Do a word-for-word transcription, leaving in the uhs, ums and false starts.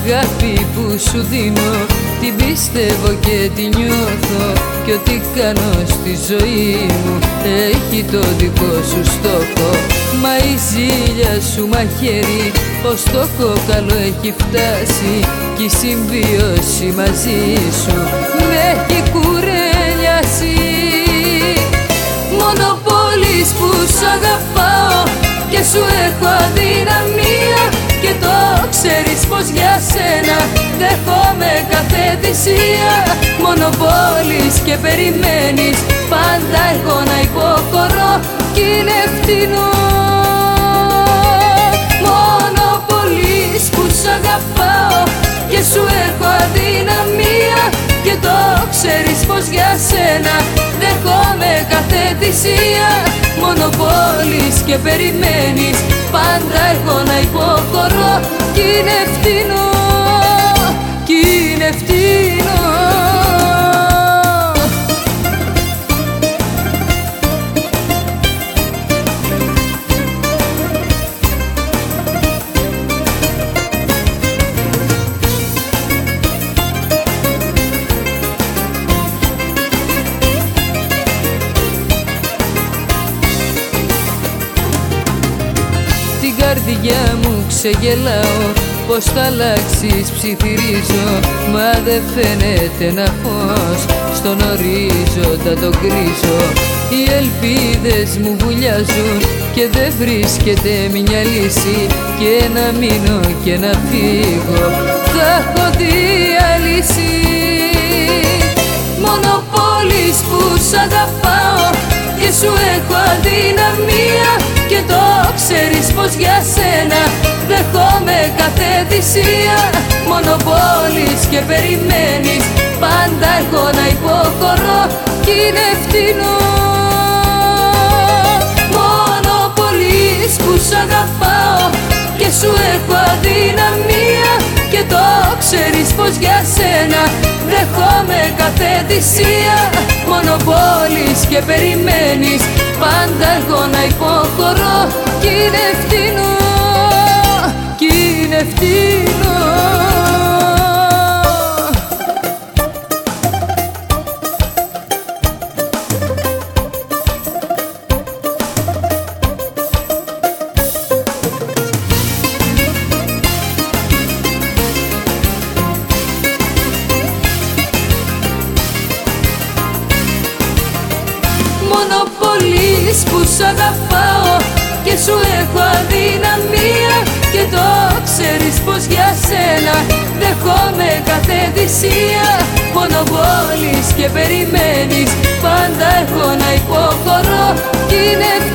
αγάπη που σου δίνω την πιστεύω και τη νιώθω, κι ό,τι κάνω στη ζωή μου έχει το δικό σου στόχο. Μα η ζήλια σου μαχαίρι ως το κόκαλο έχει φτάσει, κι η συμβίωση μαζί σου με έχει κουρέλιασει. Μόνο πόλεις που σ' αγαπάω και σου έχω αδυναμία, και το ξέρεις πως για σένα δέχομαι κάθε θυσία. Μόνο πόλεις και περιμένεις πάντα εγώ να υποχωρώ, κι είναι φτηνό. Μόνο πόλεις που σ' αγαπάω και σου έχω αδυναμία, και το ξέρεις πως για σένα δέχομαι κάθε θυσία. Μόνο πόλεις και περιμένεις πάντα εγώ να υποχωρώ, κι είναι φτηνό, κι είναι φτηνό. Την καρδιά μου ξεγελάω, πως θα αλλάξεις ψιθυρίζω, μα δεν φαίνεται ένα φως στον ορίζοντα τον γκρίζο. Οι ελπίδες μου βουλιάζουν και δεν βρίσκεται μια λύση, και να μείνω και να φύγω θα έχω διαλύσει. Μόνο πόλεις που σ' αγαπάω και σου έχω αδυναμία, και το ξέρεις πως για σένα δεχόμαι κάθε θυσία. Μόνο πόλεις και περιμένεις πάντα εγώ να υποχωρώ, κι είναι φτηνό. Μόνο πόλεις που σ' αγαπάω και σου έχω αδυναμία, και το ξέρεις πως για σένα δεχόμαι κάθε θυσία. Μόνο πόλεις και περιμένεις πάντα εγώ να υποχωρώ, κι είναι φτηνό, κι είναι φτηνό. Μόνο πόλεις που σ' αγαπάω και σου έχω αδυναμία, και το ξέρεις πως για σένα δεχόμαι κάθε θυσία. Μόνο πόλεις και περιμένεις πάντα εγώ να υποχωρώ, κι είναι